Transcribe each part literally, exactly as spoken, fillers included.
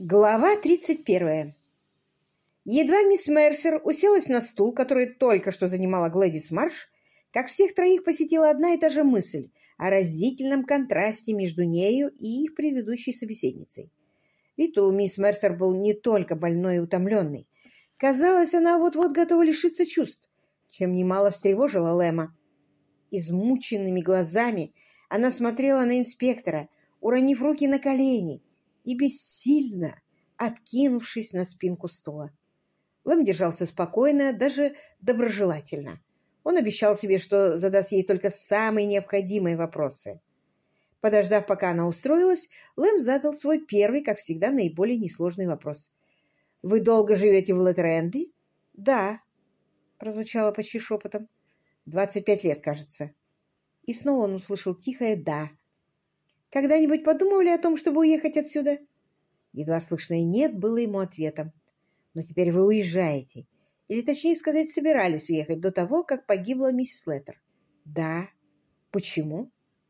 Глава тридцать первая. Едва мисс Мерсер уселась на стул, который только что занимала Глэдис Марш, как всех троих посетила одна и та же мысль о разительном контрасте между нею и их предыдущей собеседницей. Вид у мисс Мерсер был не только больной и утомленный. Казалось, она вот-вот готова лишиться чувств, чем немало встревожила Лэма. Измученными глазами она смотрела на инспектора, уронив руки на колени и бессильно откинувшись на спинку стула. Лэм держался спокойно, даже доброжелательно. Он обещал себе, что задаст ей только самые необходимые вопросы. Подождав, пока она устроилась, Лэм задал свой первый, как всегда, наиболее несложный вопрос. «Вы долго живете в Лэтренде?» «Да», — прозвучало почти шепотом. «Двадцать пять лет, кажется». И снова он услышал тихое «да». «Когда-нибудь подумывали о том, чтобы уехать отсюда?» Едва слышное «нет» было ему ответом. «Но теперь вы уезжаете. Или, точнее сказать, собирались уехать до того, как погибла миссис Леттер?» «Да». «Почему?»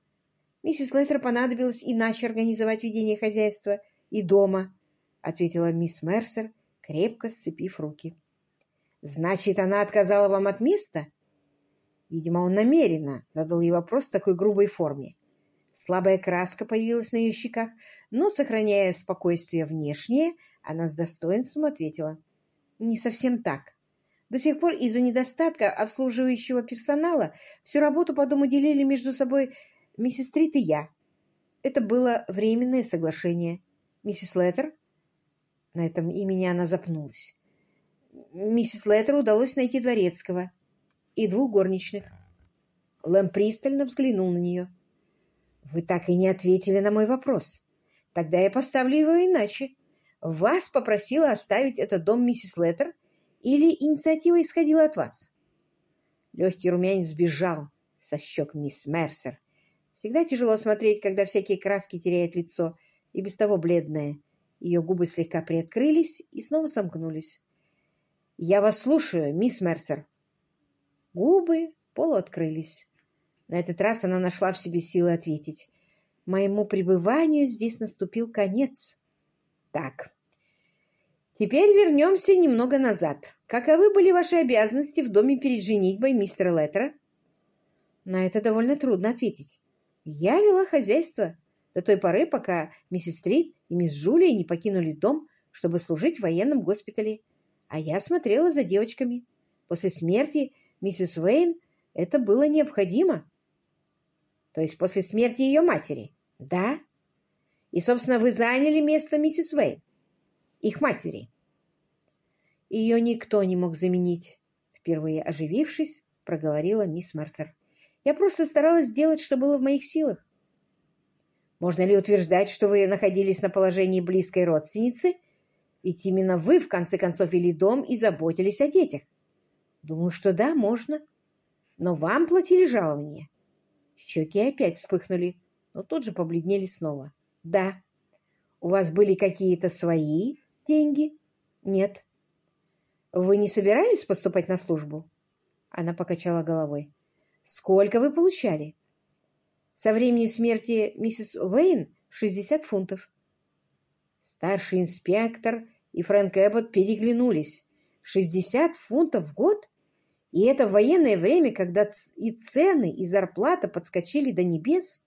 «Миссис Леттер понадобилось иначе организовать ведение хозяйства и дома», ответила мисс Мерсер, крепко сцепив руки. «Значит, она отказала вам от места?» Видимо, он намеренно задал ей вопрос в такой грубой форме. Слабая краска появилась на ее щеках, но, сохраняя спокойствие внешнее, она с достоинством ответила. «Не совсем так. До сих пор из-за недостатка обслуживающего персонала всю работу по дому делили между собой миссис Стрит и я. Это было временное соглашение. Миссис Леттер...» На этом имени она запнулась. «Миссис Леттер удалось найти дворецкого и двух горничных». Лэм пристально взглянул на нее. «Вы так и не ответили на мой вопрос. Тогда я поставлю его иначе. Вас попросила оставить этот дом миссис Леттер или инициатива исходила от вас?» Легкий румянец сбежал со щек мисс Мерсер. Всегда тяжело смотреть, когда всякие краски теряют лицо, и без того бледное. Ее губы слегка приоткрылись и снова сомкнулись. «Я вас слушаю, мисс Мерсер». Губы полуоткрылись. На этот раз она нашла в себе силы ответить. «Моему пребыванию здесь наступил конец». «Так, теперь вернемся немного назад. Каковы были ваши обязанности в доме перед женитьбой мистера Леттера?» На это довольно трудно ответить. «Я вела хозяйство до той поры, пока миссис Стрит и мисс Джулия не покинули дом, чтобы служить в военном госпитале, а я смотрела за девочками. После смерти миссис Уэйн это было необходимо». «То есть после смерти ее матери?» «Да». «И, собственно, вы заняли место миссис Уэйн, их матери?» «Ее никто не мог заменить», — впервые оживившись, проговорила мисс Мерсер. «Я просто старалась сделать, что было в моих силах». «Можно ли утверждать, что вы находились на положении близкой родственницы? Ведь именно вы, в конце концов, вели дом и заботились о детях». «Думаю, что да, можно. Но вам платили жалование». Щеки опять вспыхнули, но тут же побледнели снова. «Да». «У вас были какие-то свои деньги?» «Нет». «Вы не собирались поступать на службу?» Она покачала головой. «Сколько вы получали?» «Со времени смерти миссис Уэйн шестьдесят фунтов». Старший инспектор и Фрэнк Эббот переглянулись. «Шестьдесят фунтов в год? И это в военное время, когда и цены, и зарплата подскочили до небес?»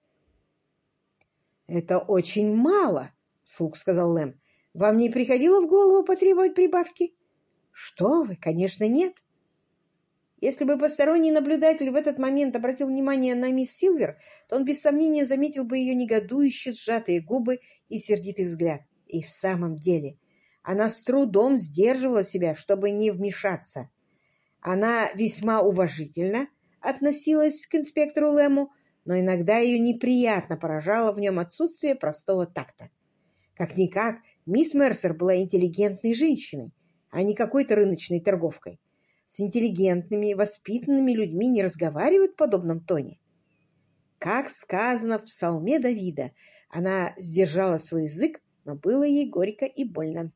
«Это очень мало», — вслух сказал Лэм. «Вам не приходило в голову потребовать прибавки?» «Что вы, конечно, нет». Если бы посторонний наблюдатель в этот момент обратил внимание на мисс Силвер, то он без сомнения заметил бы ее негодующе сжатые губы и сердитый взгляд. И в самом деле она с трудом сдерживала себя, чтобы не вмешаться. Она весьма уважительно относилась к инспектору Лэму, но иногда ее неприятно поражало в нем отсутствие простого такта. Как-никак, мисс Мерсер была интеллигентной женщиной, а не какой-то рыночной торговкой. С интеллигентными, воспитанными людьми не разговаривают в подобном тоне. Как сказано в псалме Давида, она сдержала свой язык, но было ей горько и больно.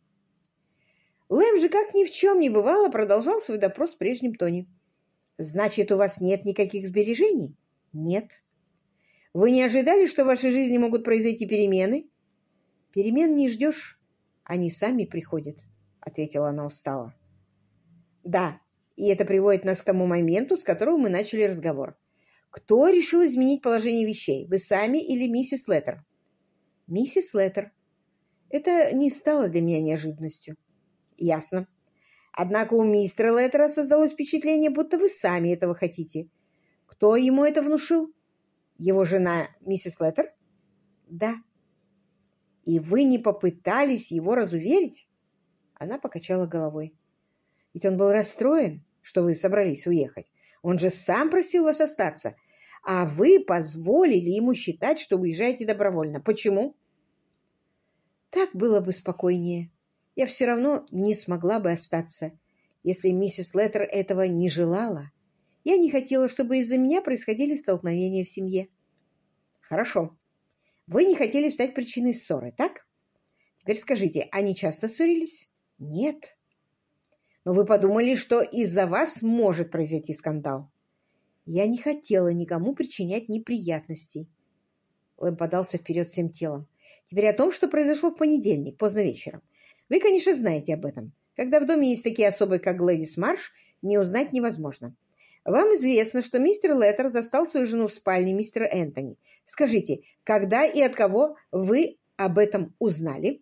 Лэм же, как ни в чем не бывало, продолжал свой допрос в прежнем тоне. «Значит, у вас нет никаких сбережений?» «Нет». «Вы не ожидали, что в вашей жизни могут произойти перемены?» «Перемен не ждешь. Они сами приходят, — ответила она устало. Да, и это приводит нас к тому моменту, с которого мы начали разговор. Кто решил изменить положение вещей, вы сами или миссис Леттер? Миссис Леттер. Это не стало для меня неожиданностью. Ясно. Однако у мистера Леттера создалось впечатление, будто вы сами этого хотите. Кто ему это внушил? Его жена миссис Леттер? Да. И вы не попытались его разуверить? Она покачала головой. Ведь он был расстроен, что вы собрались уехать. Он же сам просил вас остаться. А вы позволили ему считать, что уезжаете добровольно. Почему? Так было бы спокойнее. Я все равно не смогла бы остаться, если миссис Леттер этого не желала. Я не хотела, чтобы из-за меня происходили столкновения в семье. Хорошо. Вы не хотели стать причиной ссоры, так? Теперь скажите, они часто ссорились? Нет. Но вы подумали, что из-за вас может произойти скандал. Я не хотела никому причинять неприятностей. Лэм подался вперед всем телом. Теперь о том, что произошло в понедельник, поздно вечером. Вы, конечно, знаете об этом. Когда в доме есть такие особы, как Глэдис Марш, не узнать невозможно. Вам известно, что мистер Леттер застал свою жену в спальне мистера Энтони. Скажите, когда и от кого вы об этом узнали?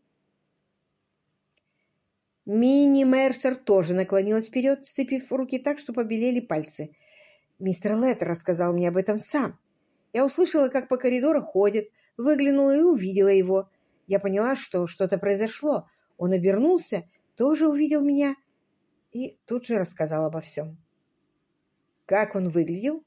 Минни Мерсер тоже наклонилась вперед, сцепив руки так, что побелели пальцы. Мистер Леттер рассказал мне об этом сам. Я услышала, как по коридору ходит, выглянула и увидела его. Я поняла, что что-то произошло. Он обернулся, тоже увидел меня и тут же рассказал обо всем. Как он выглядел?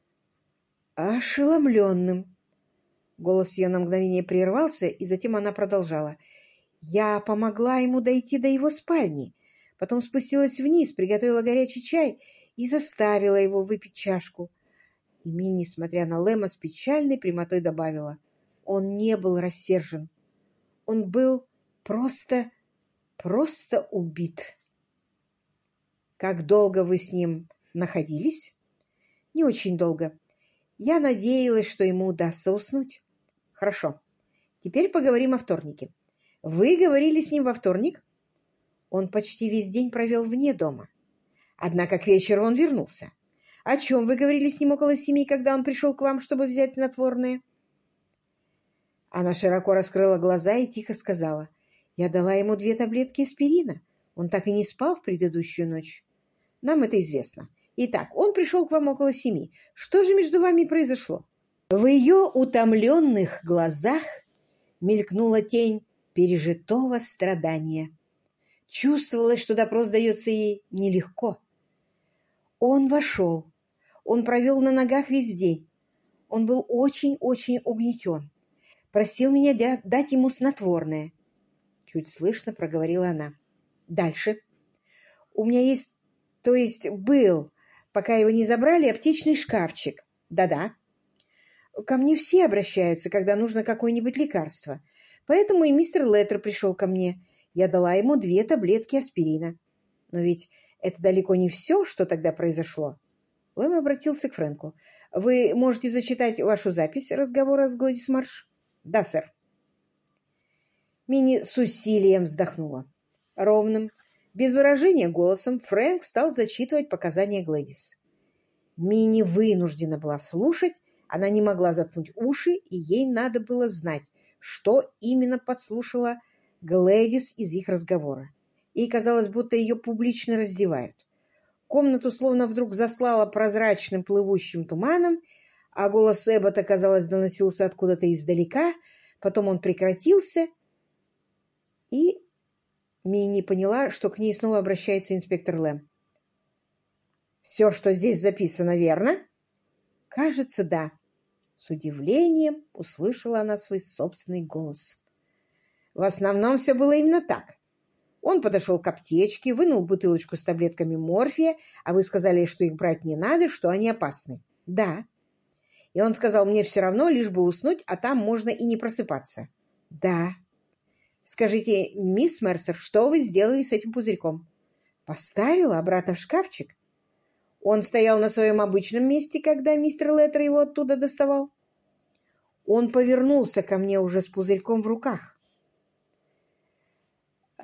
Ошеломленным. Голос ее на мгновение прервался, и затем она продолжала. Я помогла ему дойти до его спальни, потом спустилась вниз, приготовила горячий чай и заставила его выпить чашку. И Минни, несмотря на Лэма, с печальной прямотой добавила. Он не был рассержен. Он был просто, просто убит. Как долго вы с ним находились? Не очень долго. Я надеялась, что ему удастся уснуть. Хорошо. Теперь поговорим о вторнике. Вы говорили с ним во вторник? Он почти весь день провел вне дома. Однако к вечеру он вернулся. О чем вы говорили с ним около семи, когда он пришел к вам, чтобы взять снотворное? Она широко раскрыла глаза и тихо сказала. Я дала ему две таблетки аспирина. Он так и не спал в предыдущую ночь. Нам это известно. Итак, он пришел к вам около семи. Что же между вами произошло? В ее утомленных глазах мелькнула тень пережитого страдания. Чувствовалось, что допрос дается ей нелегко. Он вошел. Он провел на ногах весь день. Он был очень-очень угнетен. Просил меня дать ему снотворное. Чуть слышно проговорила она. Дальше. У меня есть, то есть был, пока его не забрали, аптечный шкафчик. Да-да. Ко мне все обращаются, когда нужно какое-нибудь лекарство. Поэтому и мистер Леттер пришел ко мне. Я дала ему две таблетки аспирина. Но ведь это далеко не все, что тогда произошло. Лэм обратился к Фрэнку. Вы можете зачитать вашу запись разговора с Глэдис Марш? Да, сэр. Минни с усилием вздохнула. Ровным, без выражения голосом Фрэнк стал зачитывать показания Глэдис. Минни вынуждена была слушать, она не могла заткнуть уши, и ей надо было знать, что именно подслушала Глэдис из их разговора. Ей казалось, будто ее публично раздевают. Комнату словно вдруг заслала прозрачным плывущим туманом, а голос Эббота, казалось, доносился откуда-то издалека, потом он прекратился, и Минни поняла, что к ней снова обращается инспектор Лэм. «Все, что здесь записано, верно?» «Кажется, да». С удивлением услышала она свой собственный голос. «В основном все было именно так. Он подошел к аптечке, вынул бутылочку с таблетками морфия, а вы сказали, что их брать не надо, что они опасны». «Да». И он сказал, мне все равно, лишь бы уснуть, а там можно и не просыпаться. Да. Скажите, мисс Мерсер, что вы сделали с этим пузырьком? Поставила обратно в шкафчик. Он стоял на своем обычном месте, когда мистер Леттер его оттуда доставал. Он повернулся ко мне уже с пузырьком в руках.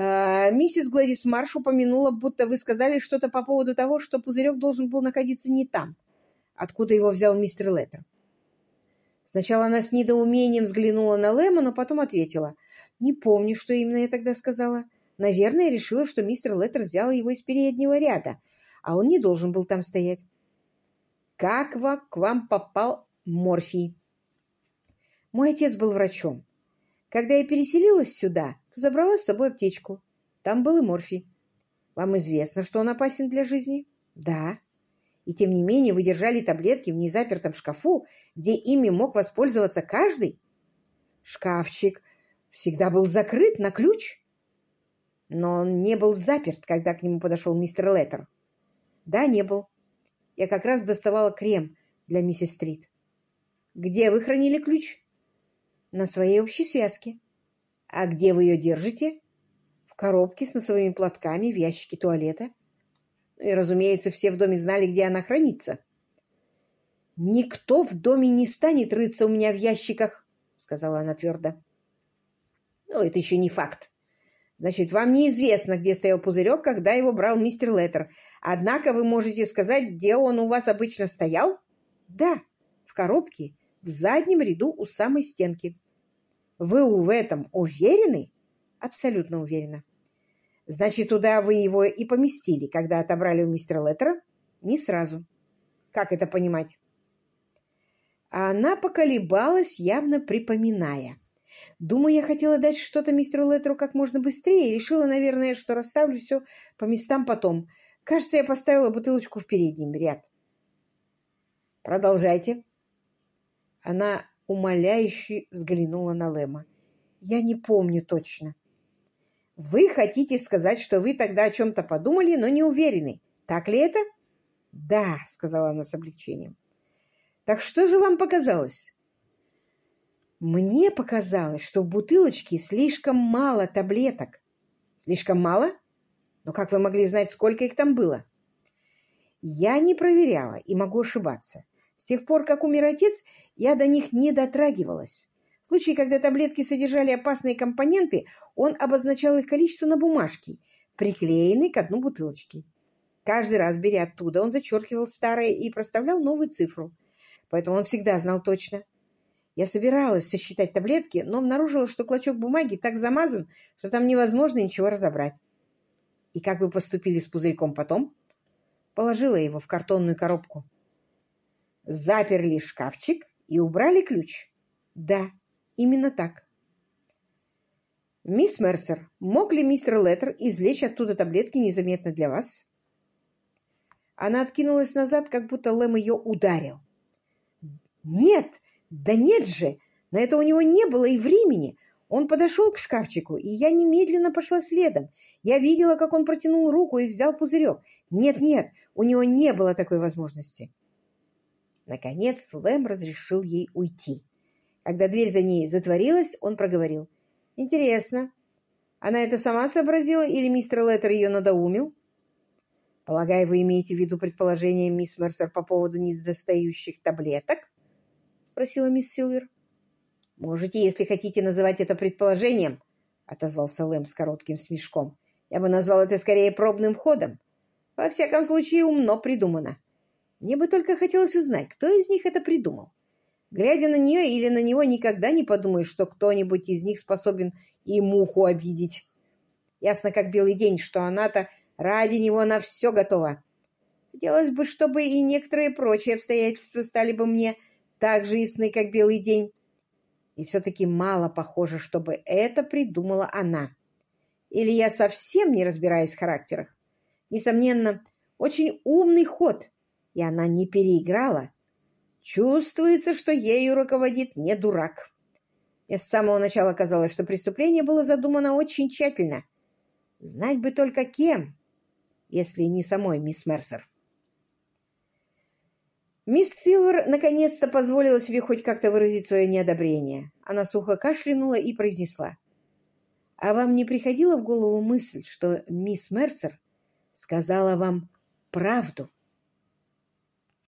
миссис Глэдис Марш упомянула, будто вы сказали что-то по поводу того, что пузырек должен был находиться не там, откуда его взял мистер Леттер. Сначала она с недоумением взглянула на Лэма, но потом ответила. «Не помню, что именно я тогда сказала. Наверное, я решила, что мистер Леттер взял его из переднего ряда, а он не должен был там стоять». «Как к вам попал морфий?» «Мой отец был врачом. Когда я переселилась сюда, то забрала с собой аптечку. Там был и морфий. Вам известно, что он опасен для жизни?» «Да. И тем не менее вы держали таблетки в незапертом шкафу, где ими мог воспользоваться каждый?» «Шкафчик всегда был закрыт на ключ, но он не был заперт, когда к нему подошел мистер Леттер». «Да, не был. Я как раз доставала крем для миссис Стрит». «Где вы хранили ключ?» «На своей общей связке». «А где вы ее держите?» «В коробке с носовыми платками в ящике туалета». И, разумеется, все в доме знали, где она хранится. «Никто в доме не станет рыться у меня в ящиках», — сказала она твердо. «Ну, это еще не факт. Значит, вам неизвестно, где стоял пузырек, когда его брал мистер Леттер. Однако вы можете сказать, где он у вас обычно стоял?» «Да, в коробке, в заднем ряду у самой стенки». «Вы в этом уверены?» «Абсолютно уверена». «Значит, туда вы его и поместили, когда отобрали у мистера Леттера?» «Не сразу». «Как это понимать?» Она поколебалась, явно припоминая. «Думаю, я хотела дать что-то мистеру Леттеру как можно быстрее и решила, наверное, что расставлю все по местам потом. Кажется, я поставила бутылочку в передний ряд». «Продолжайте». Она умоляюще взглянула на Лэма. «Я не помню точно». «Вы хотите сказать, что вы тогда о чем-то подумали, но не уверены. Так ли это?» «Да», — сказала она с облегчением. «Так что же вам показалось?» «Мне показалось, что в бутылочке слишком мало таблеток». «Слишком мало? Но как вы могли знать, сколько их там было?» «Я не проверяла и могу ошибаться. С тех пор, как умер отец, я до них не дотрагивалась. В случае, когда таблетки содержали опасные компоненты, он обозначал их количество на бумажке, приклеенной к дну бутылочки. Каждый раз, беря оттуда, он зачеркивал старое и проставлял новую цифру. Поэтому он всегда знал точно. Я собиралась сосчитать таблетки, но обнаружила, что клочок бумаги так замазан, что там невозможно ничего разобрать». «И как вы поступили с пузырьком потом?» «Положила его в картонную коробку». «Заперли шкафчик и убрали ключ?» «Да, именно так». «Мисс Мерсер, мог ли мистер Леттер извлечь оттуда таблетки незаметно для вас?» Она откинулась назад, как будто Лэм ее ударил. «Нет, да нет же! На это у него не было и времени. Он подошел к шкафчику, и я немедленно пошла следом. Я видела, как он протянул руку и взял пузырек. Нет-нет, у него не было такой возможности». Наконец Лэм разрешил ей уйти. Когда дверь за ней затворилась, он проговорил. «Интересно, она это сама сообразила или мистер Леттер ее надоумил?» «Полагаю, вы имеете в виду предположение мисс Мерсер по поводу недостающих таблеток?» — спросила мисс Силвер. «Можете, если хотите, называть это предположением», — отозвался Лэм с коротким смешком. «Я бы назвал это скорее пробным ходом. Во всяком случае, умно придумано. Мне бы только хотелось узнать, кто из них это придумал. Глядя на нее или на него, никогда не подумаешь, что кто-нибудь из них способен и муху обидеть. Ясно, как белый день, что она-то ради него на все готова. Хотелось бы, чтобы и некоторые прочие обстоятельства стали бы мне так же ясны, как белый день. И все-таки мало похоже, чтобы это придумала она. Или я совсем не разбираюсь в характерах. Несомненно, очень умный ход, и она не переиграла. Чувствуется, что ею руководит не дурак. Мне с самого начала казалось, что преступление было задумано очень тщательно. Знать бы только кем, если не самой мисс Мерсер. Мисс Силвер наконец-то позволила себе хоть как-то выразить свое неодобрение. Она сухо кашлянула и произнесла. «А вам не приходила в голову мысль, что мисс Мерсер сказала вам правду?»